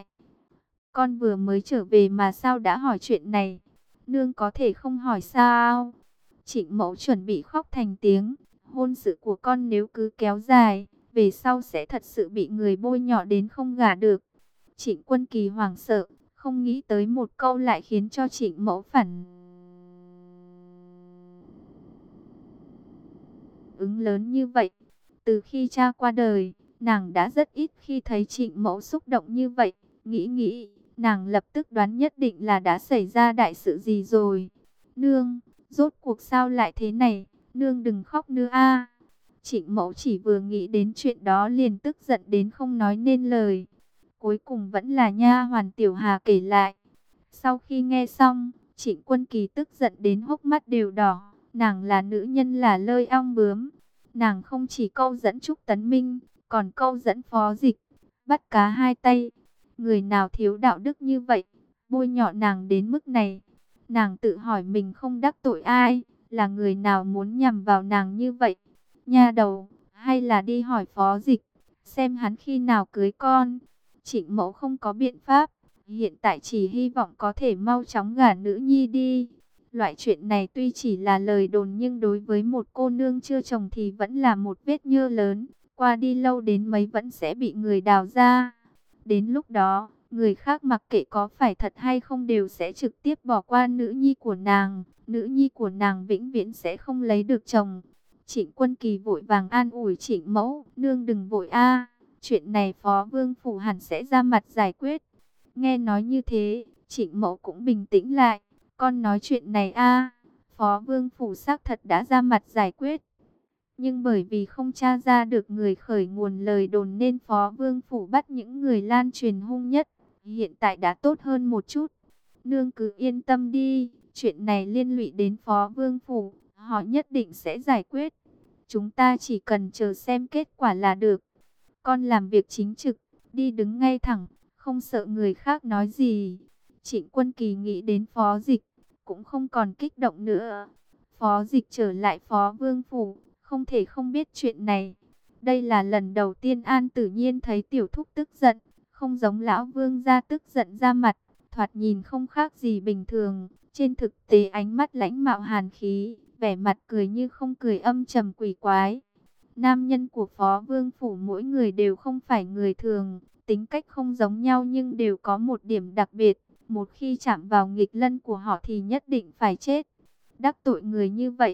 Con vừa mới trở về mà sao đã hỏi chuyện này? Nương có thể không hỏi sao? Trịnh Mẫu chuẩn bị khóc thành tiếng. Hôn sự của con nếu cứ kéo dài, về sau sẽ thật sự bị người bôi nhọ đến không gả được. Trịnh Quân Kỳ hoảng sợ, không nghĩ tới một câu lại khiến cho Trịnh Mẫu phản ứng lớn như vậy. Từ khi cha qua đời, nàng đã rất ít khi thấy Trịnh Mẫu xúc động như vậy. Nghĩ, nàng lập tức đoán nhất định là đã xảy ra đại sự gì rồi. Nương, rốt cuộc sao lại thế này? Nương đừng khóc nữa a. Trịnh Mẫu chỉ vừa nghĩ đến chuyện đó liền tức giận đến không nói nên lời. Cuối cùng vẫn là nha hoàn Tiểu Hà kể lại. Sau khi nghe xong, Trịnh Quân Kỳ tức giận đến hốc mắt đều đỏ. Nàng là nữ nhân là lơi ong bướm. Nàng không chỉ câu dẫn Trúc Tấn Minh, còn câu dẫn Phó Dịch, bắt cá hai tay. Người nào thiếu đạo đức như vậy, bôi nhọ nàng đến mức này. Nàng tự hỏi mình không đắc tội ai, là người nào muốn nhằm vào nàng như vậy. Nha đầu, hay là đi hỏi Phó Dịch, xem hắn khi nào cưới con. Trịnh Mẫu không có biện pháp, hiện tại chỉ hy vọng có thể mau chóng gả nữ nhi đi. Loại chuyện này tuy chỉ là lời đồn nhưng đối với một cô nương chưa chồng thì vẫn là một vết nhơ lớn. Qua đi lâu đến mấy vẫn sẽ bị người đào ra. Đến lúc đó, người khác mặc kệ có phải thật hay không đều sẽ trực tiếp bỏ qua nữ nhi của nàng. Nữ nhi của nàng vĩnh viễn sẽ không lấy được chồng. Trịnh Quân Kỳ vội vàng an ủi Trịnh Mẫu, nương đừng vội a, chuyện này Phó Vương Phủ hẳn sẽ ra mặt giải quyết. Nghe nói như thế, Trịnh Mẫu cũng bình tĩnh lại, con nói chuyện này a, Phó Vương Phủ xác thật đã ra mặt giải quyết. Nhưng bởi vì không tra ra được người khởi nguồn lời đồn nên Phó Vương Phủ bắt những người lan truyền hung nhất, hiện tại đã tốt hơn một chút. Nương cứ yên tâm đi, chuyện này liên lụy đến Phó Vương Phủ, họ nhất định sẽ giải quyết. Chúng ta chỉ cần chờ xem kết quả là được. Con làm việc chính trực, đi đứng ngay thẳng, không sợ người khác nói gì. Trịnh Quân Kỳ nghĩ đến Phó Dịch, cũng không còn kích động nữa. Phó Dịch trở lại Phó Vương Phủ, không thể không biết chuyện này. Đây là lần đầu tiên An Tử Nhiên thấy tiểu thúc tức giận, không giống lão vương gia tức giận ra mặt, thoạt nhìn không khác gì bình thường. Trên thực tế ánh mắt lãnh mạo hàn khí, vẻ mặt cười như không cười âm trầm quỷ quái. Nam nhân của Phó Vương Phủ mỗi người đều không phải người thường, tính cách không giống nhau nhưng đều có một điểm đặc biệt. Một khi chạm vào nghịch lân của họ thì nhất định phải chết. Đắc tội người như vậy,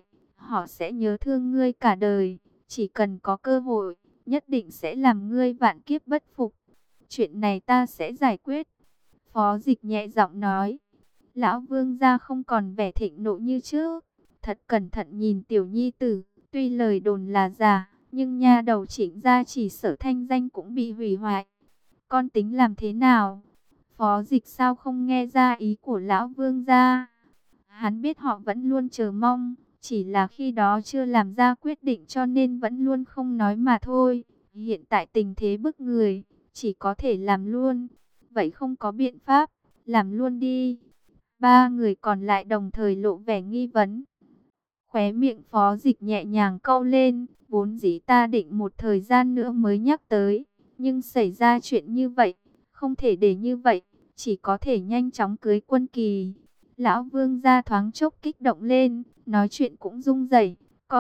họ sẽ nhớ thương ngươi cả đời. Chỉ cần có cơ hội, nhất định sẽ làm ngươi vạn kiếp bất phục. Chuyện này ta sẽ giải quyết. Phó Dịch nhẹ giọng nói. Lão Vương gia không còn vẻ thịnh nộ như trước, thật cẩn thận nhìn tiểu nhi tử. Tuy lời đồn là giả, nhưng nha đầu Trịnh gia chỉ sợ thanh danh cũng bị hủy hoại. Con tính làm thế nào? Phó Dịch sao không nghe ra ý của lão Vương gia? Hắn biết họ vẫn luôn chờ mong, chỉ là khi đó chưa làm ra quyết định cho nên vẫn luôn không nói mà thôi. Hiện tại tình thế bức người, chỉ có thể làm luôn. Vậy không có biện pháp, làm luôn đi. Ba người còn lại đồng thời lộ vẻ nghi vấn. Khóe miệng Phó Dịch nhẹ nhàng câu lên, vốn dĩ ta định một thời gian nữa mới nhắc tới, nhưng xảy ra chuyện như vậy, không thể để như vậy, chỉ có thể nhanh chóng cưới Quân Kỳ. Lão Vương gia thoáng chốc kích động lên, nói chuyện cũng run rẩy.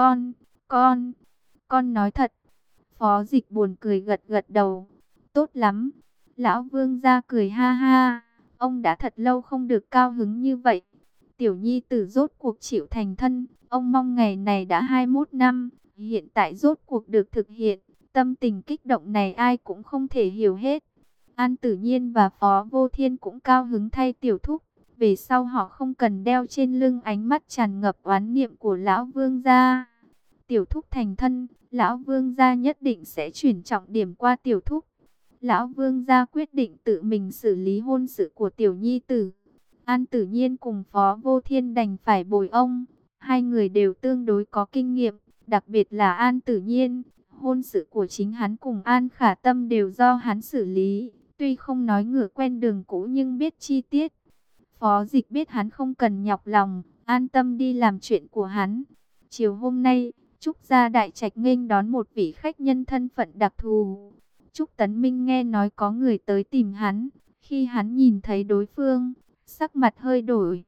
Con nói thật. Phó Dịch buồn cười gật gật đầu. Tốt lắm. Lão Vương gia cười ha ha. Ông đã thật lâu không được cao hứng như vậy. Tiểu nhi tử rốt cuộc chịu thành thân. Ông mong ngày này đã 21 năm. Hiện tại rốt cuộc được thực hiện. Tâm tình kích động này ai cũng không thể hiểu hết. An Tử Nhiên và Phó Vô Thiên cũng cao hứng thay tiểu thúc. Về sau họ không cần đeo trên lưng ánh mắt tràn ngập oán niệm của Lão Vương gia. Tiểu thúc thành thân, Lão Vương gia nhất định sẽ chuyển trọng điểm qua tiểu thúc. Lão Vương gia quyết định tự mình xử lý hôn sự của tiểu nhi tử. An Tử Nhiên cùng Phó Vô Thiên đành phải bồi ông. Hai người đều tương đối có kinh nghiệm, đặc biệt là An Tử Nhiên. Hôn sự của chính hắn cùng An Khả Tâm đều do hắn xử lý. Tuy không nói ngửa quen đường cũ nhưng biết chi tiết. Phó Dịch biết hắn không cần nhọc lòng, an tâm đi làm chuyện của hắn. Chiều hôm nay, Trúc gia đại trạch nghênh đón một vị khách nhân thân phận đặc thù. Trúc Tấn Minh nghe nói có người tới tìm hắn. Khi hắn nhìn thấy đối phương, sắc mặt hơi đổi.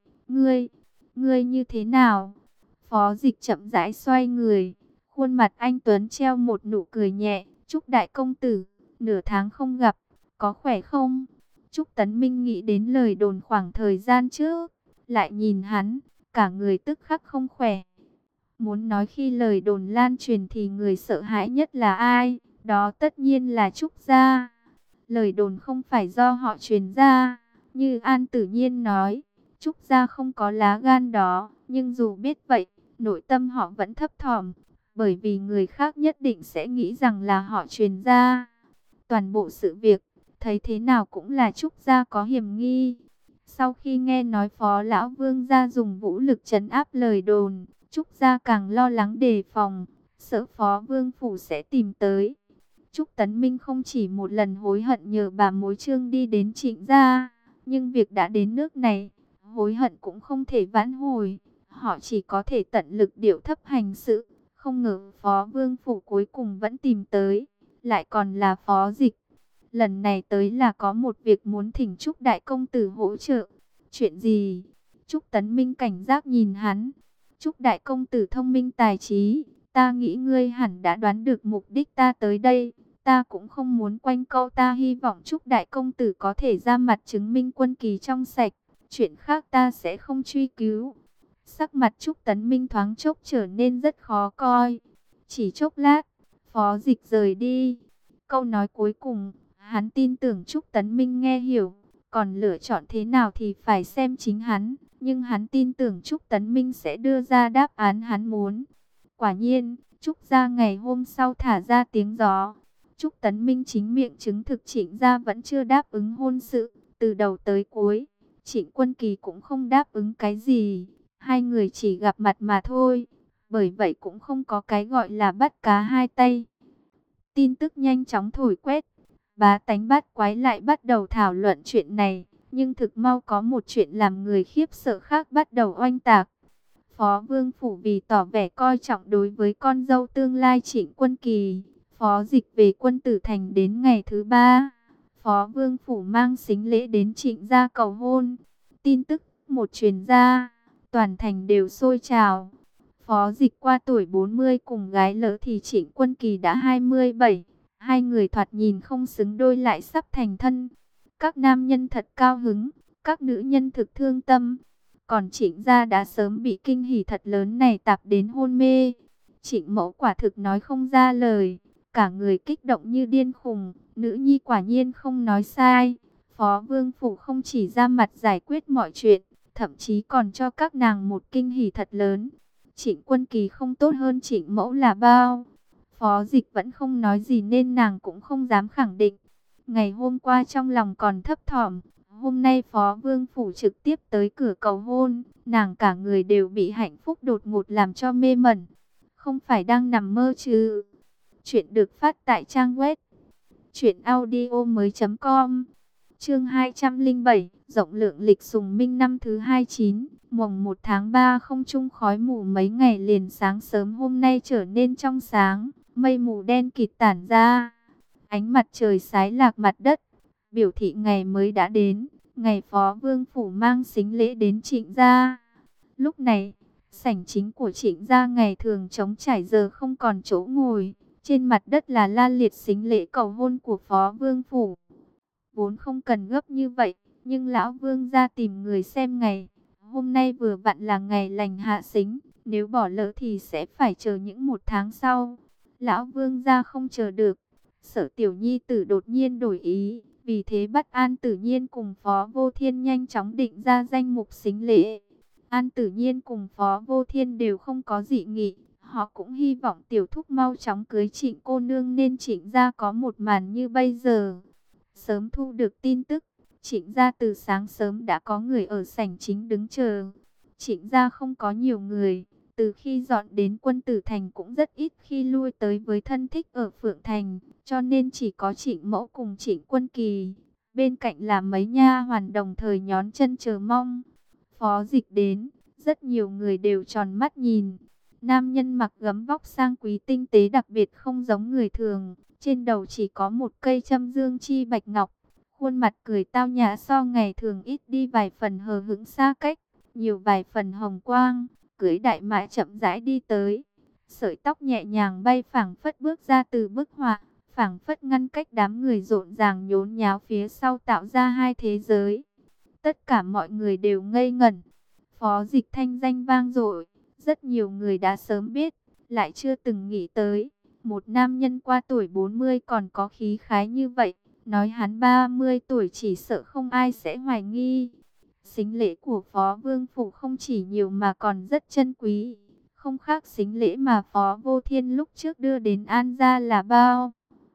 Ngươi như thế nào? Phó Dịch chậm rãi xoay người. Khuôn mặt anh Tuấn treo một nụ cười nhẹ. Trúc đại công tử, nửa tháng không gặp, có khỏe không? Trúc Tấn Minh nghĩ đến lời đồn khoảng thời gian trước. Lại nhìn hắn, cả người tức khắc không khỏe. Muốn nói khi lời đồn lan truyền thì người sợ hãi nhất là ai? Đó tất nhiên là Trúc gia. Lời đồn không phải do họ truyền ra. Như An Tử Nhiên nói, Trúc gia không có lá gan đó. Nhưng dù biết vậy, nội tâm họ vẫn thấp thỏm. Bởi vì người khác nhất định sẽ nghĩ rằng là họ truyền ra. Toàn bộ sự việc, thấy thế nào cũng là Trúc gia có hiểm nghi. Sau khi nghe nói Phó Lão Vương gia dùng vũ lực trấn áp lời đồn, Trúc gia càng lo lắng đề phòng, sợ Phó Vương phủ sẽ tìm tới. Trúc Tấn Minh không chỉ một lần hối hận nhờ bà mối Trương đi đến Trịnh gia, nhưng việc đã đến nước này, hối hận cũng không thể vãn hồi. Họ chỉ có thể tận lực điệu thấp hành sự. Không ngờ Phó Vương phủ cuối cùng vẫn tìm tới, lại còn là Phó Dịch. Lần này tới là có một việc muốn thỉnh Trúc đại công tử hỗ trợ. Chuyện gì? Trúc Tấn Minh cảnh giác nhìn hắn. Trúc đại công tử thông minh tài trí, ta nghĩ ngươi hẳn đã đoán được mục đích ta tới đây. Ta cũng không muốn quanh câu, ta hy vọng Trúc đại công tử có thể ra mặt chứng minh Quân Kỳ trong sạch. Chuyện khác ta sẽ không truy cứu. Sắc mặt Trúc Tấn Minh thoáng chốc trở nên rất khó coi. Chỉ chốc lát, Phó Dịch rời đi. Câu nói cuối cùng, hắn tin tưởng Trúc Tấn Minh nghe hiểu. Còn lựa chọn thế nào thì phải xem chính hắn. Nhưng hắn tin tưởng Trúc Tấn Minh sẽ đưa ra đáp án hắn muốn. Quả nhiên, Trúc gia ngày hôm sau thả ra tiếng gió. Trúc Tấn Minh chính miệng chứng thực Trịnh gia vẫn chưa đáp ứng hôn sự. Từ đầu tới cuối, Trịnh Quân Kỳ cũng không đáp ứng cái gì. Hai người chỉ gặp mặt mà thôi. Bởi vậy cũng không có cái gọi là bắt cá hai tay. Tin tức nhanh chóng thổi quét. Bá tánh bát quái lại bắt đầu thảo luận chuyện này. Nhưng thực mau có một chuyện làm người khiếp sợ khác bắt đầu oanh tạc. Phó Vương phủ vì tỏ vẻ coi trọng đối với con dâu tương lai Trịnh Quân Kỳ, Phó Dịch về Quân Tử Thành đến ngày thứ 3. Phó Vương phủ mang sính lễ đến Trịnh gia cầu hôn. Tin tức một truyền ra, toàn thành đều sôi trào. Phó Dịch qua tuổi 40 cùng gái lỡ thì Trịnh Quân Kỳ đã 27. Hai người thoạt nhìn không xứng đôi lại sắp thành thân. Các nam nhân thật cao hứng, các nữ nhân thực thương tâm. Còn Trịnh gia đã sớm bị kinh hỉ thật lớn này tạp đến hôn mê. Trịnh Mẫu quả thực nói không ra lời, cả người kích động như điên khùng. Nữ nhi quả nhiên không nói sai. Phó Vương Phủ không chỉ ra mặt giải quyết mọi chuyện, thậm chí còn cho các nàng một kinh hỉ thật lớn. Trịnh Quân Kỳ không tốt hơn Trịnh Mẫu là bao. Phó Dịch vẫn không nói gì nên nàng cũng không dám khẳng định. Ngày hôm qua trong lòng còn thấp thỏm, hôm nay Phó Vương Phủ trực tiếp tới cửa cầu hôn, nàng cả người đều bị hạnh phúc đột ngột làm cho mê mẩn. Không phải đang nằm mơ chứ? Chuyện được phát tại trang web truyệnaudiomoi.com. Chương 207, rộng lượng lịch sùng minh năm thứ 29, mùng 1 tháng 3 không trung khói mù mấy ngày liền, sáng sớm hôm nay trở nên trong sáng, mây mù đen kịt tản ra. Ánh mặt trời xái lạc mặt đất, biểu thị ngày mới đã đến, ngày Phó Vương Phủ mang sính lễ đến Trịnh gia. Lúc này, sảnh chính của Trịnh gia ngày thường trống trải giờ không còn chỗ ngồi, trên mặt đất là la liệt sính lễ cầu hôn của Phó Vương Phủ. Vốn không cần gấp như vậy, nhưng lão Vương gia tìm người xem ngày. Hôm nay vừa vặn là ngày lành hạ sính, nếu bỏ lỡ thì sẽ phải chờ những một tháng sau. Lão Vương gia không chờ được. Sở Tiểu Nhi tử đột nhiên đổi ý, vì thế bắt An Tử Nhiên cùng Phó Vô Thiên nhanh chóng định ra danh mục sính lễ. An Tử Nhiên cùng Phó Vô Thiên đều không có dị nghị, họ cũng hy vọng tiểu thúc mau chóng cưới Trịnh cô nương nên Trịnh gia có một màn như bây giờ. Sớm thu được tin tức, Trịnh gia từ sáng sớm đã có người ở sảnh chính đứng chờ. Trịnh gia không có nhiều người, từ khi dọn đến Quân Tử Thành cũng rất ít khi lui tới với thân thích ở Phượng Thành, cho nên chỉ có Trịnh Mẫu cùng Trịnh Quân Kỳ. Bên cạnh là mấy nha hoàn đồng thời nhón chân chờ mong. Phó Dịch đến, rất nhiều người đều tròn mắt nhìn. Nam nhân mặc gấm vóc sang quý tinh tế đặc biệt không giống người thường. Trên đầu chỉ có một cây châm dương chi bạch ngọc. Khuôn mặt cười tao nhã so ngày thường ít đi vài phần hờ hững xa cách, nhiều vài phần hồng quang. Cưỡi đại mã chậm rãi đi tới. Sợi tóc nhẹ nhàng bay phảng phất bước ra từ bức họa, phảng phất ngăn cách đám người rộn ràng nhốn nháo phía sau tạo ra hai thế giới. Tất cả mọi người đều ngây ngẩn. Phó Dịch thanh danh vang dội, rất nhiều người đã sớm biết, lại chưa từng nghĩ tới. Một nam nhân qua tuổi 40 còn có khí khái như vậy, nói hắn 30 tuổi chỉ sợ không ai sẽ hoài nghi. Sính lễ của Phó Vương Phủ không chỉ nhiều mà còn rất chân quý, không khác sính lễ mà Phó Vô Thiên lúc trước đưa đến An gia là bao.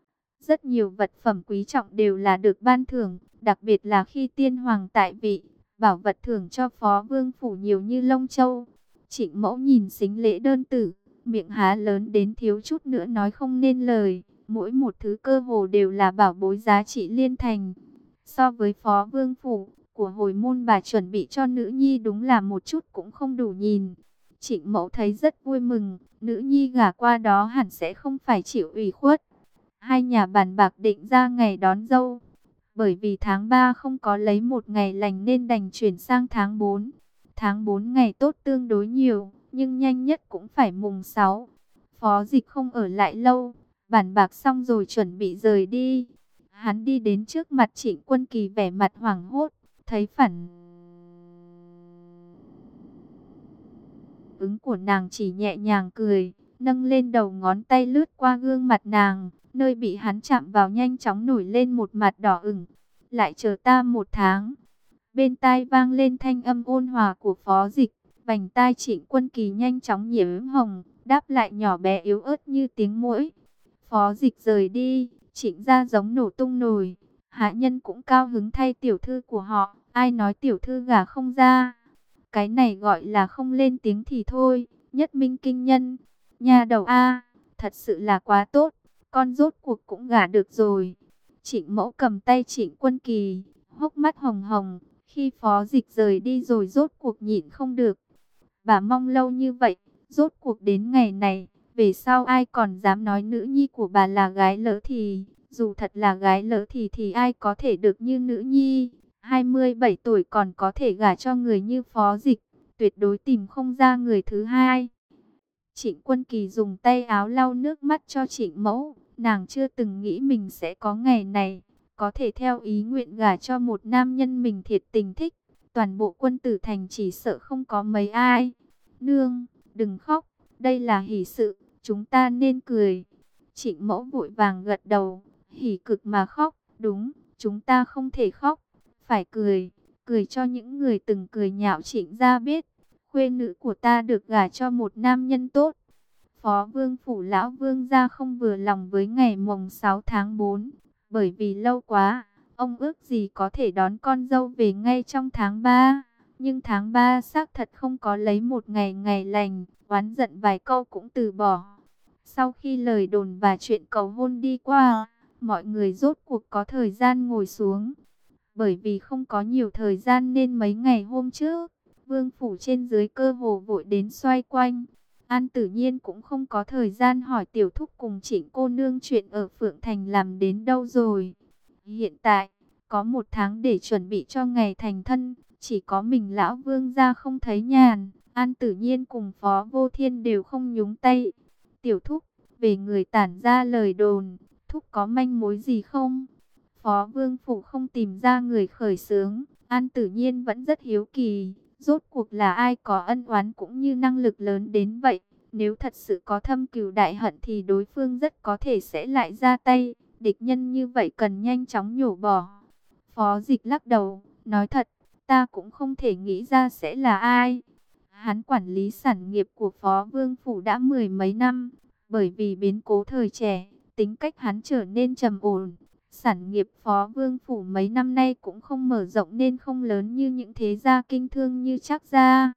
Rất nhiều vật phẩm quý trọng đều là được ban thưởng, đặc biệt là khi tiên hoàng tại vị, bảo vật thưởng cho Phó Vương Phủ nhiều như lông châu. Trịnh Mẫu nhìn sính lễ đơn tử, miệng há lớn đến thiếu chút nữa nói không nên lời, mỗi một thứ cơ hồ đều là bảo bối giá trị liên thành. So với Phó Vương Phủ, của hồi môn bà chuẩn bị cho nữ nhi đúng là một chút cũng không đủ nhìn. Trịnh Mẫu thấy rất vui mừng, nữ nhi gả qua đó hẳn sẽ không phải chịu ủy khuất. Hai nhà bàn bạc định ra ngày đón dâu. Bởi vì tháng 3 không có lấy một ngày lành nên đành chuyển sang tháng 4. Tháng 4 ngày tốt tương đối nhiều, nhưng nhanh nhất cũng phải mùng 6. Phó Dịch không ở lại lâu, bàn bạc xong rồi chuẩn bị rời đi. Hắn đi đến trước mặt Trịnh Quân Kỳ vẻ mặt hoảng hốt, thấy phản ứng của nàng chỉ nhẹ nhàng cười, nâng lên đầu ngón tay lướt qua gương mặt nàng, nơi bị hắn chạm vào nhanh chóng nổi lên một mặt đỏ ửng. Lại chờ ta một tháng. Bên tai vang lên thanh âm ôn hòa của Phó Dịch, vành tai Trịnh Quân Kỳ nhanh chóng nhiễm hồng, đáp lại nhỏ bé yếu ớt như tiếng muỗi. Phó Dịch rời đi, Trịnh gia giống nổ tung nồi. Hạ nhân cũng cao hứng thay tiểu thư của họ, ai nói tiểu thư gả không ra. Cái này gọi là không lên tiếng thì thôi, nhất minh kinh nhân. Nhà đầu A, thật sự là quá tốt, con rốt cuộc cũng gả được rồi. Trịnh Mẫu cầm tay Trịnh Quân Kỳ, hốc mắt hồng hồng, khi Phó Dịch rời đi rồi rốt cuộc nhịn không được. Bà mong lâu như vậy, rốt cuộc đến ngày này, về sau ai còn dám nói nữ nhi của bà là gái lỡ thì, dù thật là gái lỡ thì ai có thể được như nữ nhi. 27 tuổi còn có thể gả cho người như Phó Dịch, tuyệt đối tìm không ra người thứ hai. Trịnh Quân Kỳ dùng tay áo lau nước mắt cho Trịnh Mẫu, nàng chưa từng nghĩ mình sẽ có ngày này, có thể theo ý nguyện gả cho một nam nhân mình thiệt tình thích. toàn bộ quân tử thành chỉ sợ không có mấy ai. Nương, đừng khóc, đây là hỷ sự, chúng ta nên cười. Trịnh Mẫu vội vàng gật đầu, hỉ cực mà khóc, đúng, chúng ta không thể khóc, phải cười, cười cho những người từng cười nhạo Trịnh gia biết, khuê nữ của ta được gả cho một nam nhân tốt. Phó Vương phủ lão Vương gia không vừa lòng với ngày mồng 6 tháng 4, bởi vì lâu quá, ông ước gì có thể đón con dâu về ngay trong tháng 3. Nhưng tháng 3 xác thật không có lấy một ngày ngày lành, oán giận vài câu cũng từ bỏ. Sau khi lời đồn và chuyện cầu hôn đi qua, mọi người rốt cuộc có thời gian ngồi xuống. Bởi vì không có nhiều thời gian nên mấy ngày hôm trước, Vương phủ trên dưới cơ hồ vội đến xoay quanh. An Tử Nhiên cũng không có thời gian hỏi Tiểu Thúc cùng Trịnh cô nương chuyện ở Phượng Thành làm đến đâu rồi. Hiện tại, có 1 tháng để chuẩn bị cho ngày thành thân, chỉ có mình lão Vương gia không thấy nhàn. An Tử Nhiên cùng Phó Vô Thiên đều không nhúng tay. Tiểu Thúc, về người tản ra lời đồn, Thúc có manh mối gì không? Phó Vương phủ không tìm ra người khởi xướng, An Tử Nhiên vẫn rất hiếu kỳ. Rốt cuộc là ai có ân oán cũng như năng lực lớn đến vậy? Nếu thật sự có thâm cừu đại hận thì đối phương rất có thể sẽ lại ra tay. Địch nhân như vậy cần nhanh chóng nhổ bỏ. Phó Dịch lắc đầu, nói thật, ta cũng không thể nghĩ ra sẽ là ai. Hắn quản lý sản nghiệp của Phó Vương phủ đã 10 mấy năm. Bởi vì biến cố thời trẻ, tính cách hắn trở nên trầm ổn. Sản nghiệp Phó Vương phủ mấy năm nay cũng không mở rộng nên không lớn như những thế gia kinh thương như Trác gia.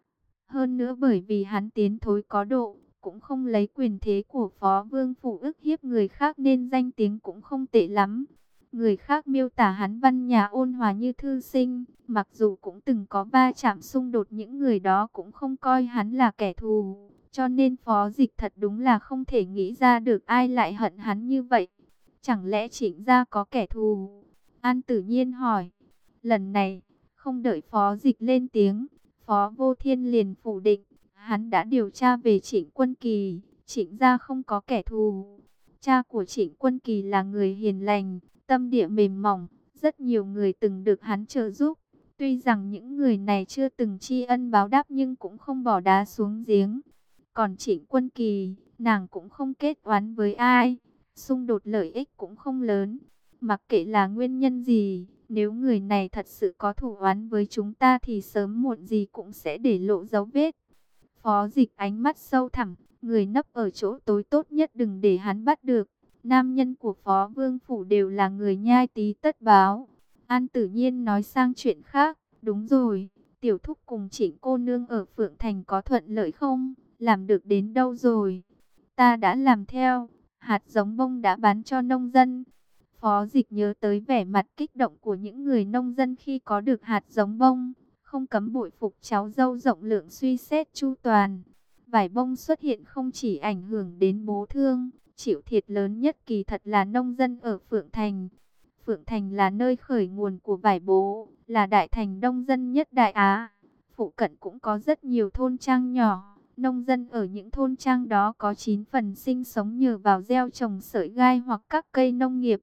Hơn nữa bởi vì hắn tiến thối có độ, cũng không lấy quyền thế của Phó Vương phủ ức hiếp người khác nên danh tiếng cũng không tệ lắm. Người khác miêu tả hắn văn nhã ôn hòa như thư sinh, mặc dù cũng từng có va chạm xung đột, những người đó cũng không coi hắn là kẻ thù. Cho nên Phó Dịch thật đúng là không thể nghĩ ra được ai lại hận hắn như vậy. Chẳng lẽ Trịnh gia có kẻ thù? An Tử Nhiên hỏi. Lần này, không đợi Phó Dịch lên tiếng, Phó Vô Thiên liền phủ định. Hắn đã điều tra về Trịnh Quân Kỳ, Trịnh gia không có kẻ thù. Cha của Trịnh Quân Kỳ là người hiền lành, tâm địa mềm mỏng, rất nhiều người từng được hắn trợ giúp. Tuy rằng những người này chưa từng tri ân báo đáp nhưng cũng không bỏ đá xuống giếng. Còn Trịnh Quân Kỳ, nàng cũng không kết oán với ai, xung đột lợi ích cũng không lớn. Mặc kệ là nguyên nhân gì, nếu người này thật sự có thù oán với chúng ta thì sớm muộn gì cũng sẽ để lộ dấu vết. Phó Dịch ánh mắt sâu thẳm, người nấp ở chỗ tối tốt nhất đừng để hắn bắt được. Nam nhân của Phó Vương phủ đều là người nhai tí tất báo. An Tử Nhiên nói sang chuyện khác, đúng rồi, Tiểu Thúc cùng Trịnh cô nương ở Phượng Thành có thuận lợi không? Làm được đến đâu rồi? Ta đã làm theo, hạt giống bông đã bán cho nông dân. Phó Dịch nhớ tới vẻ mặt kích động của những người nông dân khi có được hạt giống bông, không cấm bội phục cháu dâu rộng lượng suy xét chu toàn. Vải bông xuất hiện không chỉ ảnh hưởng đến bố thương, chịu thiệt lớn nhất kỳ thật là nông dân ở Phượng Thành. Phượng Thành là nơi khởi nguồn của vải bố, là đại thành đông dân nhất Đại Á. Phụ cận cũng có rất nhiều thôn trang nhỏ. Nông dân ở những thôn trang đó có 9 phần sinh sống nhờ vào gieo trồng sợi gai hoặc các cây nông nghiệp.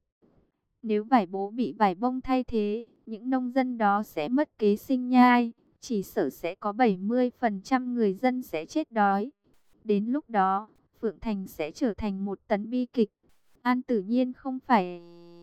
Nếu vải bố bị vải bông thay thế, những nông dân đó sẽ mất kế sinh nhai. Chỉ sợ sẽ có 70% người dân sẽ chết đói. Đến lúc đó, Phượng Thành sẽ trở thành một tấn bi kịch. An Tử Nhiên không phải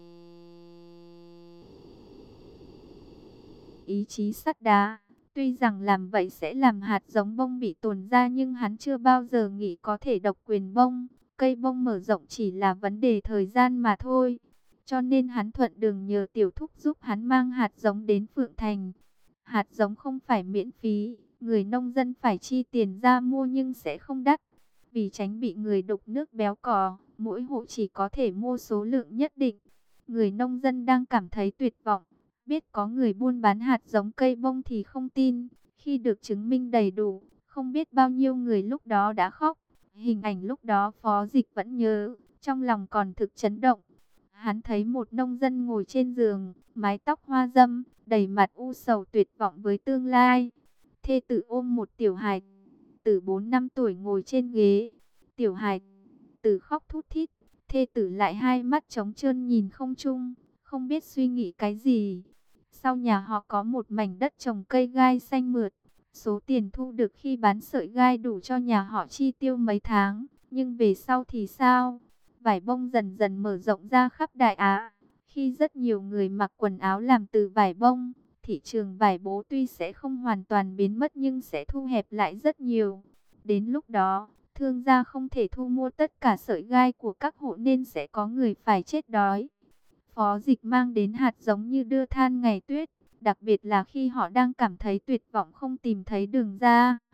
ý chí sắt đá. Tuy rằng làm vậy sẽ làm hạt giống bông bị tồn ra nhưng hắn chưa bao giờ nghĩ có thể độc quyền bông. Cây bông mở rộng chỉ là vấn đề thời gian mà thôi. Cho nên hắn thuận đường nhờ Tiểu Thúc giúp hắn mang hạt giống đến Phượng Thành. Hạt giống không phải miễn phí, người nông dân phải chi tiền ra mua nhưng sẽ không đắt. Vì tránh bị người đục nước béo cò, mỗi hộ chỉ có thể mua số lượng nhất định. Người nông dân đang cảm thấy tuyệt vọng. Biết có người buôn bán hạt giống cây bông thì không tin. Khi được chứng minh đầy đủ, không biết bao nhiêu người lúc đó đã khóc. Hình ảnh lúc đó Phó Dịch vẫn nhớ, trong lòng còn thực chấn động. Hắn thấy một nông dân ngồi trên giường, mái tóc hoa râm, đầy mặt u sầu tuyệt vọng với tương lai. Thê tử ôm một tiểu hài tử 4 năm tuổi ngồi trên ghế. Tiểu hài tử khóc thút thít, thê tử lại hai mắt trống trơn nhìn không trung, không biết suy nghĩ cái gì. Sau nhà họ có một mảnh đất trồng cây gai xanh mượt. Số tiền thu được khi bán sợi gai đủ cho nhà họ chi tiêu mấy tháng. Nhưng về sau thì sao? Vải bông dần dần mở rộng ra khắp Đại Á. Khi rất nhiều người mặc quần áo làm từ vải bông, thị trường vải bố tuy sẽ không hoàn toàn biến mất nhưng sẽ thu hẹp lại rất nhiều. Đến lúc đó, thương gia không thể thu mua tất cả sợi gai của các hộ nên sẽ có người phải chết đói. Phó Dịch mang đến hạt giống như đưa than ngày tuyết, đặc biệt là khi họ đang cảm thấy tuyệt vọng không tìm thấy đường ra.